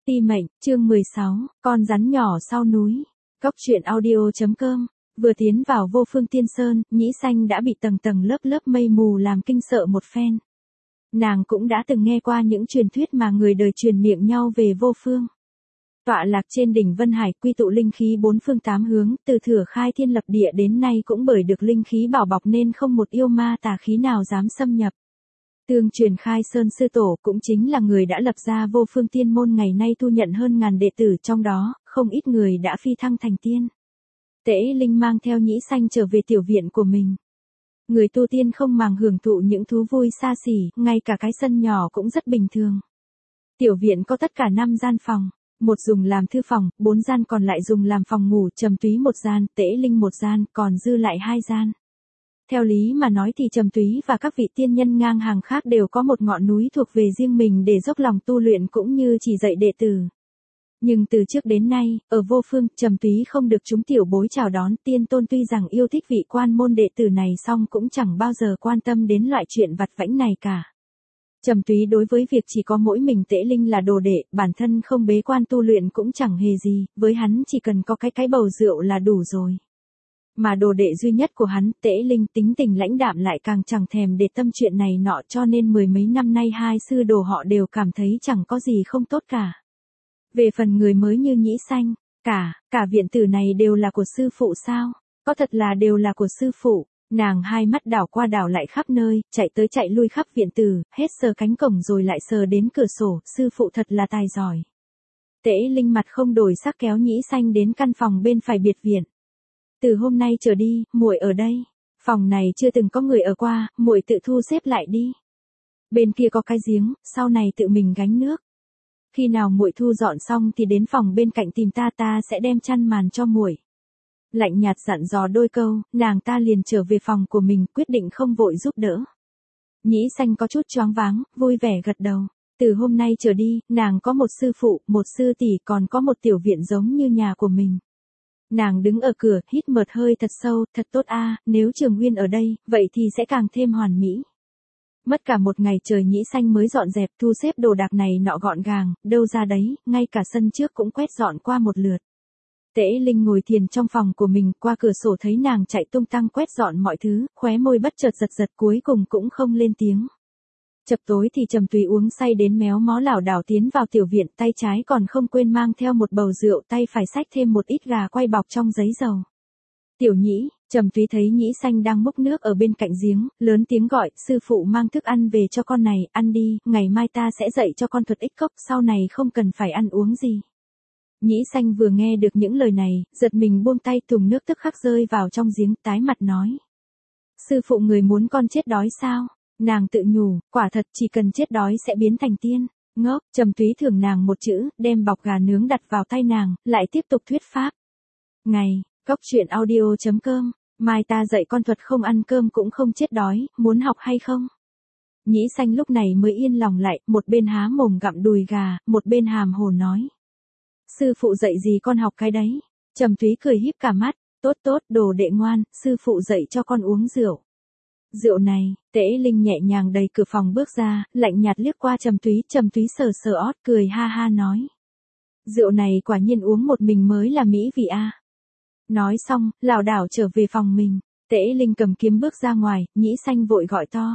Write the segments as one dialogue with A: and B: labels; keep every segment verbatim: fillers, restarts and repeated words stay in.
A: Ti mệnh, chương mười sáu, con rắn nhỏ sau núi. Cốc truyện audio chấm com. Vừa tiến vào Vô Phương Tiên Sơn, Nhĩ Xanh đã bị tầng tầng lớp lớp mây mù làm kinh sợ một phen. Nàng cũng đã từng nghe qua những truyền thuyết mà người đời truyền miệng nhau về Vô Phương. Tọa lạc trên đỉnh Vân Hải, quy tụ linh khí bốn phương tám hướng, từ thuở khai thiên lập địa đến nay cũng bởi được linh khí bảo bọc nên không một yêu ma tà khí nào dám xâm nhập. Tương truyền Khai Sơn sư tổ cũng chính là người đã lập ra Vô Phương Tiên môn, ngày nay thu nhận hơn ngàn đệ tử, trong đó không ít người đã phi thăng thành tiên. Tễ Linh mang theo Nhĩ Xanh trở về tiểu viện của mình. Người tu tiên không màng hưởng thụ những thú vui xa xỉ, ngay cả cái sân nhỏ cũng rất bình thường. Tiểu viện có tất cả năm gian phòng, một dùng làm thư phòng, bốn gian còn lại dùng làm phòng ngủ, Trầm Túy một gian, Tễ Linh một gian, còn dư lại hai gian. Theo lý mà nói thì Trầm Túy và các vị tiên nhân ngang hàng khác đều có một ngọn núi thuộc về riêng mình để dốc lòng tu luyện cũng như chỉ dạy đệ tử. Nhưng từ trước đến nay, ở Vô Phương, Trầm Túy không được chúng tiểu bối chào đón. Tiên tôn tuy rằng yêu thích vị quan môn đệ tử này song cũng chẳng bao giờ quan tâm đến loại chuyện vặt vãnh này cả. Trầm Túy đối với việc chỉ có mỗi mình Tễ Linh là đồ đệ, bản thân không bế quan tu luyện cũng chẳng hề gì, với hắn chỉ cần có cái cái bầu rượu là đủ rồi. Mà đồ đệ duy nhất của hắn, Tễ Linh, tính tình lãnh đạm lại càng chẳng thèm để tâm chuyện này nọ, cho nên mười mấy năm nay hai sư đồ họ đều cảm thấy chẳng có gì không tốt cả. Về phần người mới như Nhĩ Xanh, cả, cả viện tử này đều là của sư phụ sao? Có thật là đều là của sư phụ? Nàng hai mắt đảo qua đảo lại khắp nơi, chạy tới chạy lui khắp viện tử, hết sờ cánh cổng rồi lại sờ đến cửa sổ, sư phụ thật là tài giỏi. Tễ Linh mặt không đổi sắc kéo Nhĩ Xanh đến căn phòng bên phải biệt viện. Từ hôm nay trở đi, muội ở đây. Phòng này chưa từng có người ở qua, muội tự thu xếp lại đi. Bên kia có cái giếng, sau này tự mình gánh nước. Khi nào muội thu dọn xong thì đến phòng bên cạnh tìm ta, ta sẽ đem chăn màn cho muội. Lạnh nhạt dặn dò đôi câu, nàng ta liền trở về phòng của mình, quyết định không vội giúp đỡ. Nhĩ Xanh có chút choáng váng, vui vẻ gật đầu. Từ hôm nay trở đi, nàng có một sư phụ, một sư tỷ, còn có một tiểu viện giống như nhà của mình. Nàng đứng ở cửa, hít một hơi thật sâu, thật tốt a, nếu Trường Nguyên ở đây, vậy thì sẽ càng thêm hoàn mỹ. Mất cả một ngày trời Nhĩ Xanh mới dọn dẹp thu xếp đồ đạc này nọ gọn gàng, đâu ra đấy, ngay cả sân trước cũng quét dọn qua một lượt. Tễ Linh ngồi thiền trong phòng của mình, qua cửa sổ thấy nàng chạy tung tăng quét dọn mọi thứ, khóe môi bất chợt giật giật, cuối cùng cũng không lên tiếng. Chập tối thì Trầm Túy uống say đến méo mó lảo đảo tiến vào tiểu viện, tay trái còn không quên mang theo một bầu rượu, tay phải xách thêm một ít gà quay bọc trong giấy dầu. Tiểu Nhĩ, Trầm Túy thấy Nhĩ Xanh đang múc nước ở bên cạnh giếng, lớn tiếng gọi, sư phụ mang thức ăn về cho con này, ăn đi, ngày mai ta sẽ dạy cho con thuật ích cốc, sau này không cần phải ăn uống gì. Nhĩ Xanh vừa nghe được những lời này, giật mình buông tay, thùng nước tức khắc rơi vào trong giếng, tái mặt nói. Sư phụ người muốn con chết đói sao? Nàng tự nhủ, quả thật chỉ cần chết đói sẽ biến thành tiên. Ngốc, Trầm Túy thưởng nàng một chữ, đem bọc gà nướng đặt vào tay nàng, lại tiếp tục thuyết pháp. Ngày, Cốc truyện audio chấm com, mai ta dạy con thuật không ăn cơm cũng không chết đói, muốn học hay không? Nhĩ Xanh lúc này mới yên lòng lại, một bên há mồm gặm đùi gà, một bên hàm hồ nói. Sư phụ dạy gì con học cái đấy? Trầm Túy cười híp cả mắt, tốt tốt, đồ đệ ngoan, sư phụ dạy cho con uống rượu. Rượu này, Tễ Linh nhẹ nhàng đẩy cửa phòng bước ra, lạnh nhạt liếc qua Trầm Túy, Trầm Túy sờ sờ ót, cười ha ha nói. Rượu này quả nhiên uống một mình mới là mỹ vị a. Nói xong, lảo đảo trở về phòng mình, Tễ Linh cầm kiếm bước ra ngoài, Nhĩ Xanh vội gọi to.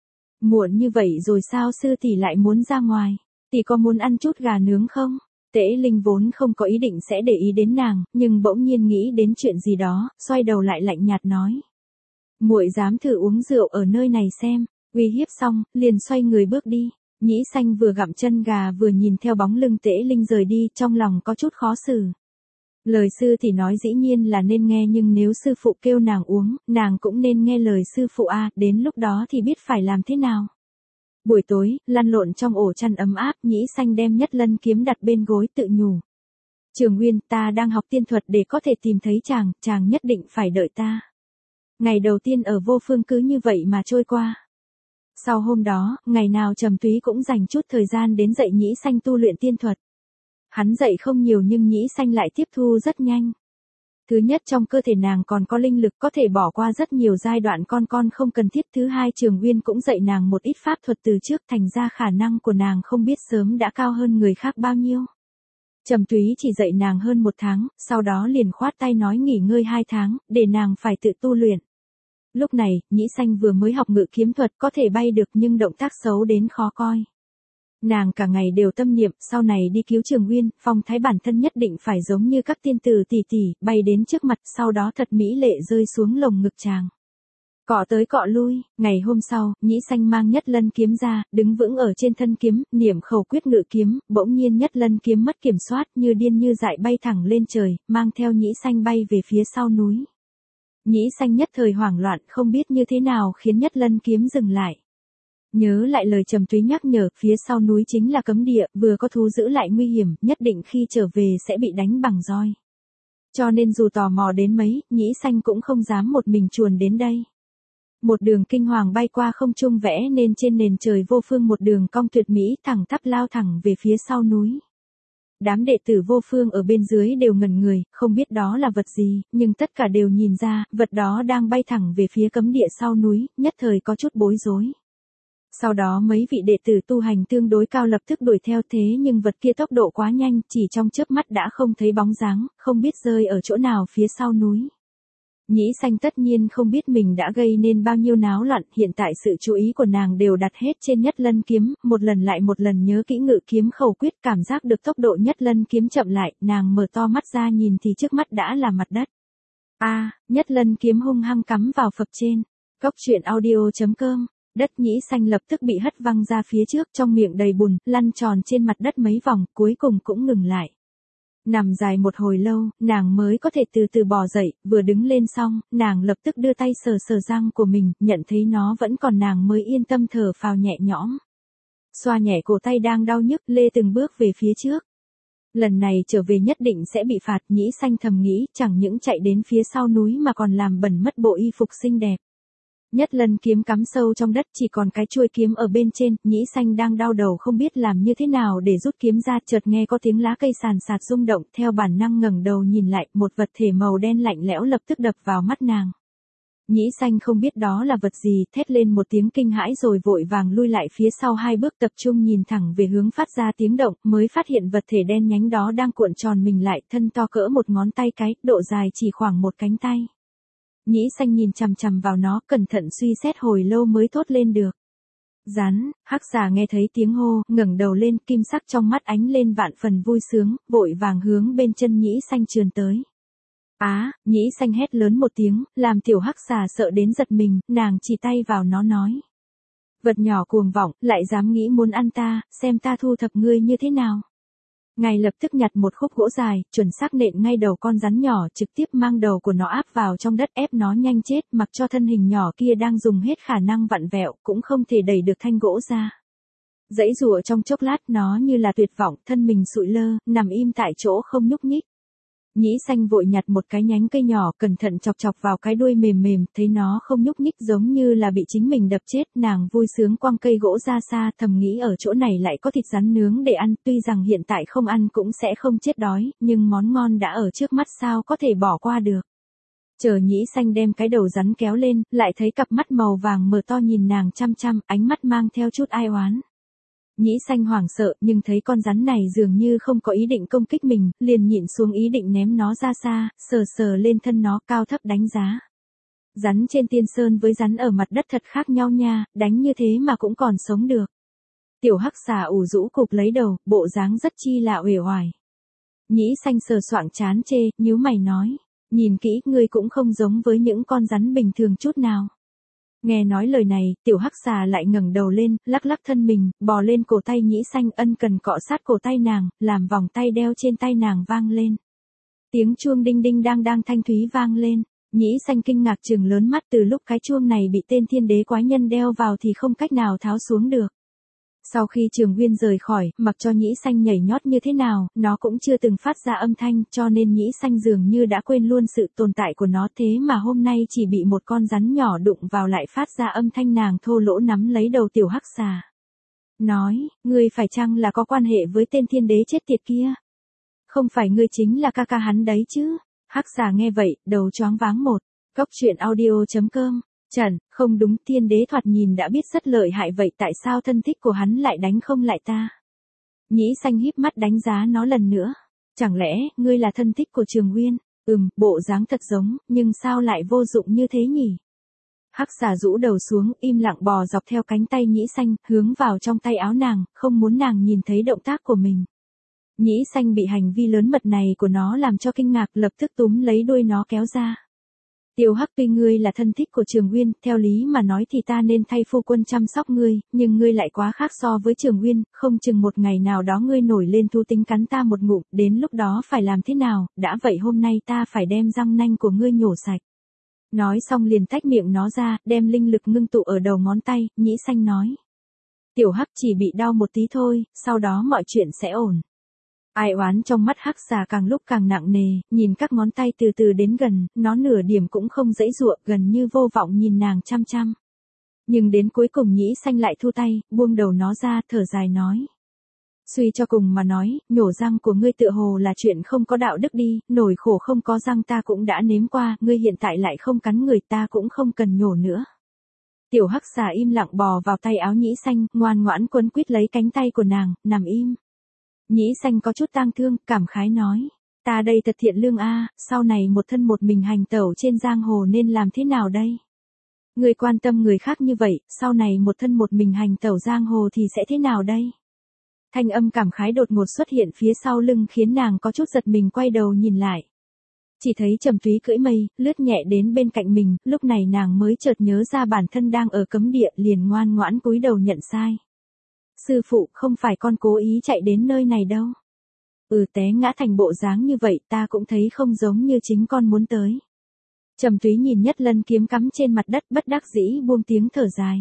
A: Muộn như vậy rồi sao sư tỷ lại muốn ra ngoài, tỷ có muốn ăn chút gà nướng không? Tễ Linh vốn không có ý định sẽ để ý đến nàng, nhưng bỗng nhiên nghĩ đến chuyện gì đó, xoay đầu lại lạnh nhạt nói. Muội dám thử uống rượu ở nơi này xem, uy hiếp xong, liền xoay người bước đi. Nhĩ Xanh vừa gặm chân gà vừa nhìn theo bóng lưng Tễ Linh rời đi, trong lòng có chút khó xử. Lời sư thì nói dĩ nhiên là nên nghe, nhưng nếu sư phụ kêu nàng uống, nàng cũng nên nghe lời sư phụ a, đến lúc đó thì biết phải làm thế nào. Buổi tối, lăn lộn trong ổ chăn ấm áp, Nhĩ Xanh đem Nhất Lân kiếm đặt bên gối tự nhủ. Trường Nguyên, ta đang học tiên thuật, để có thể tìm thấy chàng, chàng nhất định phải đợi ta. Ngày đầu tiên ở Vô Phương cứ như vậy mà trôi qua. Sau hôm đó, ngày nào Trầm Túy cũng dành chút thời gian đến dạy Nhĩ Xanh tu luyện tiên thuật. Hắn dạy không nhiều nhưng Nhĩ Xanh lại tiếp thu rất nhanh. Thứ nhất, trong cơ thể nàng còn có linh lực, có thể bỏ qua rất nhiều giai đoạn con con không cần thiết. Thứ hai, Trường Nguyên cũng dạy nàng một ít pháp thuật từ trước, thành ra khả năng của nàng không biết sớm đã cao hơn người khác bao nhiêu. Trầm Túy chỉ dạy nàng hơn một tháng, sau đó liền khoát tay nói nghỉ ngơi hai tháng, để nàng phải tự tu luyện. Lúc này, Nhĩ Xanh vừa mới học ngự kiếm thuật có thể bay được nhưng động tác xấu đến khó coi. Nàng cả ngày đều tâm niệm, sau này đi cứu Trường Uyên, phong thái bản thân nhất định phải giống như các tiên tử tỷ tỷ, bay đến trước mặt, sau đó thật mỹ lệ rơi xuống lồng ngực chàng. Cọ tới cọ lui, ngày hôm sau, Nhĩ Xanh mang Nhất Lân kiếm ra, đứng vững ở trên thân kiếm, niệm khẩu quyết ngự kiếm, bỗng nhiên Nhất Lân kiếm mất kiểm soát, như điên như dại bay thẳng lên trời, mang theo Nhĩ Xanh bay về phía sau núi. Nhĩ Xanh nhất thời hoảng loạn, không biết như thế nào khiến Nhất Lân kiếm dừng lại. Nhớ lại lời Trầm Túy nhắc nhở, phía sau núi chính là cấm địa, vừa có thú dữ lại nguy hiểm, nhất định khi trở về sẽ bị đánh bằng roi. Cho nên dù tò mò đến mấy, Nhĩ Xanh cũng không dám một mình chuồn đến đây. Một đường kinh hoàng bay qua không trung vẽ nên trên nền trời vô phương một đường cong tuyệt mỹ thẳng tắp lao thẳng về phía sau núi. Đám đệ tử vô phương ở bên dưới đều ngẩn người, không biết đó là vật gì, nhưng tất cả đều nhìn ra, vật đó đang bay thẳng về phía cấm địa sau núi, nhất thời có chút bối rối. Sau đó mấy vị đệ tử tu hành tương đối cao lập tức đuổi theo thế nhưng vật kia tốc độ quá nhanh, chỉ trong chớp mắt đã không thấy bóng dáng, không biết rơi ở chỗ nào phía sau núi. Nhĩ Xanh tất nhiên không biết mình đã gây nên bao nhiêu náo loạn, hiện tại sự chú ý của nàng đều đặt hết trên Nhất Lân kiếm, một lần lại một lần nhớ kỹ ngự kiếm khẩu quyết, cảm giác được tốc độ Nhất Lân kiếm chậm lại, nàng mở to mắt ra nhìn thì trước mắt đã là mặt đất. A, à, Nhất Lân kiếm hung hăng cắm vào phập trên. Cốc truyện audio chấm com. Đất Nhĩ Xanh lập tức bị hất văng ra phía trước, trong miệng đầy bùn, lăn tròn trên mặt đất mấy vòng, cuối cùng cũng ngừng lại. Nằm dài một hồi lâu, nàng mới có thể từ từ bò dậy, vừa đứng lên xong, nàng lập tức đưa tay sờ sờ răng của mình, nhận thấy nó vẫn còn nàng mới yên tâm thở phào nhẹ nhõm. Xoa nhẹ cổ tay đang đau nhức, lê từng bước về phía trước. Lần này trở về nhất định sẽ bị phạt, Nhĩ Xanh thầm nghĩ, chẳng những chạy đến phía sau núi mà còn làm bẩn mất bộ y phục xinh đẹp. Nhất Lân kiếm cắm sâu trong đất, chỉ còn cái chuôi kiếm ở bên trên, Nhĩ Xanh đang đau đầu không biết làm như thế nào để rút kiếm ra, chợt nghe có tiếng lá cây sàn sạt rung động, theo bản năng ngẩng đầu nhìn lại, một vật thể màu đen lạnh lẽo lập tức đập vào mắt nàng. Nhĩ Xanh không biết đó là vật gì, thét lên một tiếng kinh hãi rồi vội vàng lui lại phía sau hai bước, tập trung nhìn thẳng về hướng phát ra tiếng động, mới phát hiện vật thể đen nhánh đó đang cuộn tròn mình lại, thân to cỡ một ngón tay cái, độ dài chỉ khoảng một cánh tay. Nhĩ Xanh nhìn chằm chằm vào nó, cẩn thận suy xét hồi lâu mới thốt lên được. Rắn. Hắc Xà nghe thấy tiếng hô, ngẩng đầu lên, kim sắc trong mắt ánh lên vạn phần vui sướng, vội vàng hướng bên chân Nhĩ Xanh trườn tới. Á, à, Nhĩ Xanh hét lớn một tiếng, làm tiểu Hắc Xà sợ đến giật mình, nàng chỉ tay vào nó nói. Vật nhỏ cuồng vọng, lại dám nghĩ muốn ăn ta, xem ta thu thập ngươi như thế nào. Ngài lập tức nhặt một khúc gỗ dài, chuẩn xác nện ngay đầu con rắn nhỏ, trực tiếp mang đầu của nó áp vào trong đất, ép nó nhanh chết, mặc cho thân hình nhỏ kia đang dùng hết khả năng vặn vẹo, cũng không thể đẩy được thanh gỗ ra. Dãy rùa trong chốc lát, nó như là tuyệt vọng, thân mình sụi lơ, nằm im tại chỗ không nhúc nhích. Nhĩ Xanh vội nhặt một cái nhánh cây nhỏ, cẩn thận chọc chọc vào cái đuôi mềm mềm, thấy nó không nhúc nhích giống như là bị chính mình đập chết, nàng vui sướng quăng cây gỗ ra xa, thầm nghĩ ở chỗ này lại có thịt rắn nướng để ăn, tuy rằng hiện tại không ăn cũng sẽ không chết đói, nhưng món ngon đã ở trước mắt sao có thể bỏ qua được. Chờ Nhĩ Xanh đem cái đầu rắn kéo lên, lại thấy cặp mắt màu vàng mở to nhìn nàng chăm chăm, ánh mắt mang theo chút ai oán. Nhĩ Xanh hoảng sợ, nhưng thấy con rắn này dường như không có ý định công kích mình, liền nhịn xuống ý định ném nó ra xa, sờ sờ lên thân nó, cao thấp đánh giá. Rắn trên tiên sơn với rắn ở mặt đất thật khác nhau nha, đánh như thế mà cũng còn sống được. Tiểu Hắc Xà ủ rũ cục lấy đầu, bộ dáng rất chi là uể oải. Nhĩ Xanh sờ soạng chán chê, nhíu mày nói, nhìn kỹ, ngươi cũng không giống với những con rắn bình thường chút nào. Nghe nói lời này, tiểu Hắc Xà lại ngẩng đầu lên, lắc lắc thân mình, bò lên cổ tay Nhĩ Xanh, ân cần cọ sát cổ tay nàng, làm vòng tay đeo trên tay nàng vang lên. Tiếng chuông đinh đinh đang đang thanh thúy vang lên, Nhĩ Xanh kinh ngạc trừng lớn mắt, từ lúc cái chuông này bị tên thiên đế quái nhân đeo vào thì không cách nào tháo xuống được. Sau khi Trường Uyên rời khỏi, mặc cho Nhĩ Xanh nhảy nhót như thế nào, nó cũng chưa từng phát ra âm thanh, cho nên Nhĩ Xanh dường như đã quên luôn sự tồn tại của nó, thế mà hôm nay chỉ bị một con rắn nhỏ đụng vào lại phát ra âm thanh, nàng thô lỗ nắm lấy đầu tiểu Hắc Xà. Nói, ngươi phải chăng là có quan hệ với tên thiên đế chết tiệt kia? Không phải ngươi chính là ca ca hắn đấy chứ? Hắc Xà nghe vậy, đầu choáng váng một. Cốc truyện audio chấm com. Trần, không đúng, thiên đế thoạt nhìn đã biết rất lợi hại, vậy tại sao thân thích của hắn lại đánh không lại ta? Nhĩ Xanh híp mắt đánh giá nó lần nữa. Chẳng lẽ, ngươi là thân thích của Trường Uyên? Ừm, bộ dáng thật giống, nhưng sao lại vô dụng như thế nhỉ? Hắc xà rũ đầu xuống, im lặng bò dọc theo cánh tay Nhĩ Xanh, hướng vào trong tay áo nàng, không muốn nàng nhìn thấy động tác của mình. Nhĩ Xanh bị hành vi lớn mật này của nó làm cho kinh ngạc, lập tức túm lấy đuôi nó kéo ra. Tiểu Hắc, tuy ngươi là thân thích của Trường Uyên, theo lý mà nói thì ta nên thay phu quân chăm sóc ngươi, nhưng ngươi lại quá khác so với Trường Uyên, không chừng một ngày nào đó ngươi nổi lên thú tính cắn ta một ngụm, đến lúc đó phải làm thế nào, đã vậy hôm nay ta phải đem răng nanh của ngươi nhổ sạch. Nói xong liền tách miệng nó ra, đem linh lực ngưng tụ ở đầu ngón tay, Nhĩ Xanh nói. Tiểu Hắc chỉ bị đau một tí thôi, sau đó mọi chuyện sẽ ổn. Ai oán trong mắt Hắc xà càng lúc càng nặng nề, nhìn các ngón tay từ từ đến gần, nó nửa điểm cũng không dãy dụa, gần như vô vọng nhìn nàng chăm chăm. Nhưng đến cuối cùng Nhĩ Xanh lại thu tay, buông đầu nó ra, thở dài nói. Suy cho cùng mà nói, nhổ răng của ngươi tựa hồ là chuyện không có đạo đức đi, nổi khổ không có răng ta cũng đã nếm qua, ngươi hiện tại lại không cắn người ta cũng không cần nhổ nữa. Tiểu Hắc xà im lặng bò vào tay áo Nhĩ Xanh, ngoan ngoãn quấn quýt lấy cánh tay của nàng, nằm im. Nhĩ Xanh có chút tang thương, cảm khái nói. Ta đây thật thiện lương a, sau này một thân một mình hành tẩu trên giang hồ nên làm thế nào đây? Ngươi quan tâm người khác như vậy, sau này một thân một mình hành tẩu giang hồ thì sẽ thế nào đây? Thanh âm cảm khái đột ngột xuất hiện phía sau lưng khiến nàng có chút giật mình, quay đầu nhìn lại. Chỉ thấy Trầm Túy cưỡi mây, lướt nhẹ đến bên cạnh mình, lúc này nàng mới chợt nhớ ra bản thân đang ở cấm địa, liền ngoan ngoãn cúi đầu nhận sai. Sư phụ, không phải con cố ý chạy đến nơi này đâu. Ừ, té ngã thành bộ dáng như vậy ta cũng thấy không giống như chính con muốn tới. Trầm Túy nhìn Nhất Lân kiếm cắm trên mặt đất, bất đắc dĩ buông tiếng thở dài.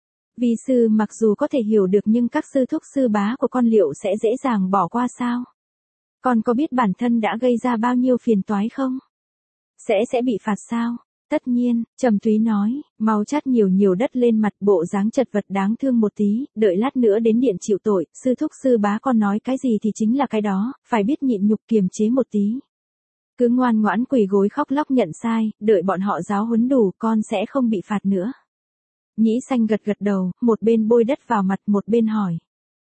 A: Vi sư mặc dù có thể hiểu được nhưng các sư thúc sư bá của con liệu sẽ dễ dàng bỏ qua sao? Con có biết bản thân đã gây ra bao nhiêu phiền toái không? Sẽ sẽ bị phạt sao? Tất nhiên, Trầm Túy nói, mau chát nhiều nhiều đất lên mặt, bộ dáng chật vật đáng thương một tí, đợi lát nữa đến điện chịu tội, sư thúc sư bá con nói cái gì thì chính là cái đó, phải biết nhịn nhục kiềm chế một tí. Cứ ngoan ngoãn quỳ gối khóc lóc nhận sai, đợi bọn họ giáo huấn đủ, con sẽ không bị phạt nữa. Nhĩ Xanh gật gật đầu, một bên bôi đất vào mặt, một bên hỏi.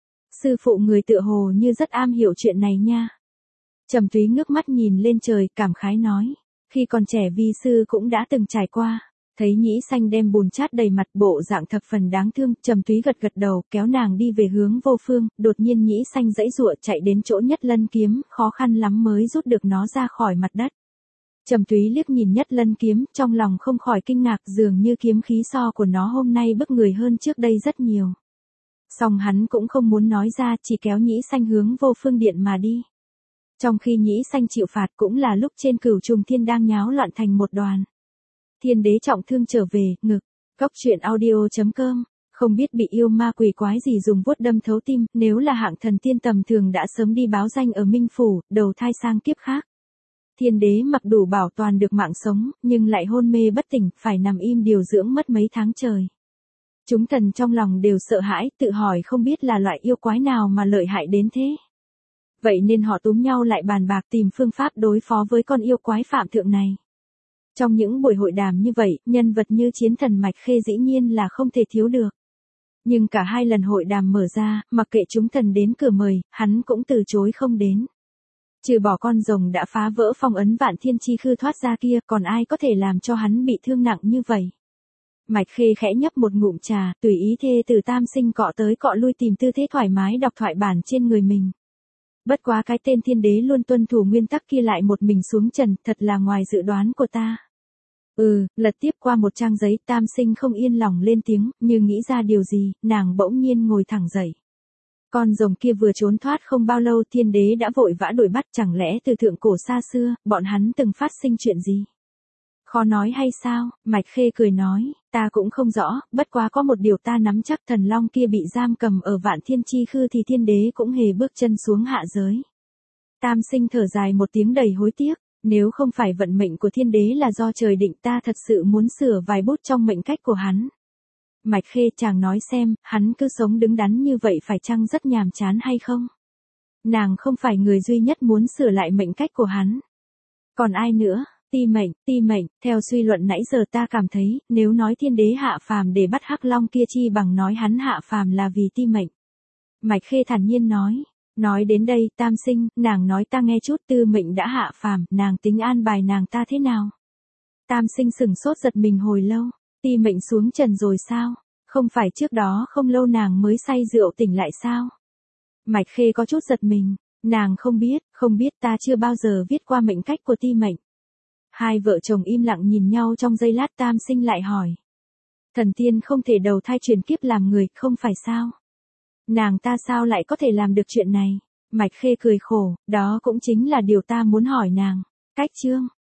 A: Sư phụ người tựa hồ như rất am hiểu chuyện này nha. Trầm Túy ngước mắt nhìn lên trời, cảm khái nói. Khi còn trẻ vi sư cũng đã từng trải qua. Thấy Nhĩ Xanh đem bùn chát đầy mặt, bộ dạng thập phần đáng thương, Trầm Túy gật gật đầu, kéo nàng đi về hướng Vô Phương, đột nhiên Nhĩ Xanh giãy giụa chạy đến chỗ Nhất Lân kiếm, khó khăn lắm mới rút được nó ra khỏi mặt đất. Trầm Túy liếc nhìn Nhất Lân kiếm, trong lòng không khỏi kinh ngạc, dường như kiếm khí so của nó hôm nay bức người hơn trước đây rất nhiều. Song hắn cũng không muốn nói ra, chỉ kéo Nhĩ Xanh hướng Vô Phương điện mà đi. Trong khi Nhĩ Xanh chịu phạt cũng là lúc trên Cửu Trùng Thiên đang nháo loạn thành một đoàn. Thiên đế trọng thương trở về, ngực. Cốc truyện audio chấm com. Không biết bị yêu ma quỷ quái gì dùng vuốt đâm thấu tim, nếu là hạng thần tiên tầm thường đã sớm đi báo danh ở Minh Phủ, đầu thai sang kiếp khác. Thiên đế mặc đủ bảo toàn được mạng sống, nhưng lại hôn mê bất tỉnh, phải nằm im điều dưỡng mất mấy tháng trời. Chúng thần trong lòng đều sợ hãi, tự hỏi không biết là loại yêu quái nào mà lợi hại đến thế. Vậy nên họ túm nhau lại bàn bạc tìm phương pháp đối phó với con yêu quái phạm thượng này. Trong những buổi hội đàm như vậy, nhân vật như chiến thần Mạch Khê dĩ nhiên là không thể thiếu được. Nhưng cả hai lần hội đàm mở ra, mặc kệ chúng thần đến cửa mời, hắn cũng từ chối không đến. Trừ bỏ con rồng đã phá vỡ phong ấn Vạn Thiên Chi Khư thoát ra kia, còn ai có thể làm cho hắn bị thương nặng như vậy. Mạch Khê khẽ nhấp một ngụm trà, tùy ý thê từ Tam Sinh cọ tới cọ lui tìm tư thế thoải mái đọc thoại bản trên người mình. Bất quá cái tên thiên đế luôn tuân thủ nguyên tắc kia lại một mình xuống trần, thật là ngoài dự đoán của ta. Ừ, lật tiếp qua một trang giấy, Tam Sinh không yên lòng lên tiếng, như nghĩ ra điều gì, nàng bỗng nhiên ngồi thẳng dậy. Con rồng kia vừa trốn thoát không bao lâu, thiên đế đã vội vã đuổi bắt, chẳng lẽ từ thượng cổ xa xưa, bọn hắn từng phát sinh chuyện gì? Khó nói hay sao? Mạch Khê cười nói, ta cũng không rõ, bất quá có một điều ta nắm chắc, thần long kia bị giam cầm ở Vạn Thiên Chi Khư thì thiên đế cũng hề bước chân xuống hạ giới. Tam Sinh thở dài một tiếng đầy hối tiếc, nếu không phải vận mệnh của thiên đế là do trời định, ta thật sự muốn sửa vài bút trong mệnh cách của hắn. Mạch Khê, chàng nói xem, hắn cứ sống đứng đắn như vậy phải chăng rất nhàm chán hay không? Nàng không phải người duy nhất muốn sửa lại mệnh cách của hắn. Còn ai nữa? Ti Mệnh, Ti Mệnh, theo suy luận nãy giờ ta cảm thấy, nếu nói thiên đế hạ phàm để bắt Hắc Long kia chi bằng nói hắn hạ phàm là vì Ti Mệnh. Mạch Khê thản nhiên nói, Nói đến đây, Tam Sinh, nàng nói ta nghe chút, Tư Mệnh đã hạ phàm, nàng tính an bài nàng ta thế nào? Tam Sinh sừng sốt giật mình hồi lâu, Ti Mệnh xuống trần rồi sao? Không phải trước đó không lâu nàng mới say rượu tỉnh lại sao? Mạch Khê có chút giật mình, nàng không biết, không biết, ta chưa bao giờ viết qua mệnh cách của Ti Mệnh. Hai vợ chồng im lặng nhìn nhau trong giây lát, Tam Sinh lại hỏi. Thần tiên không thể đầu thai chuyển kiếp làm người, không phải sao? Nàng ta sao lại có thể làm được chuyện này? Mạch Khê cười khổ, đó cũng chính là điều ta muốn hỏi nàng. Cách chương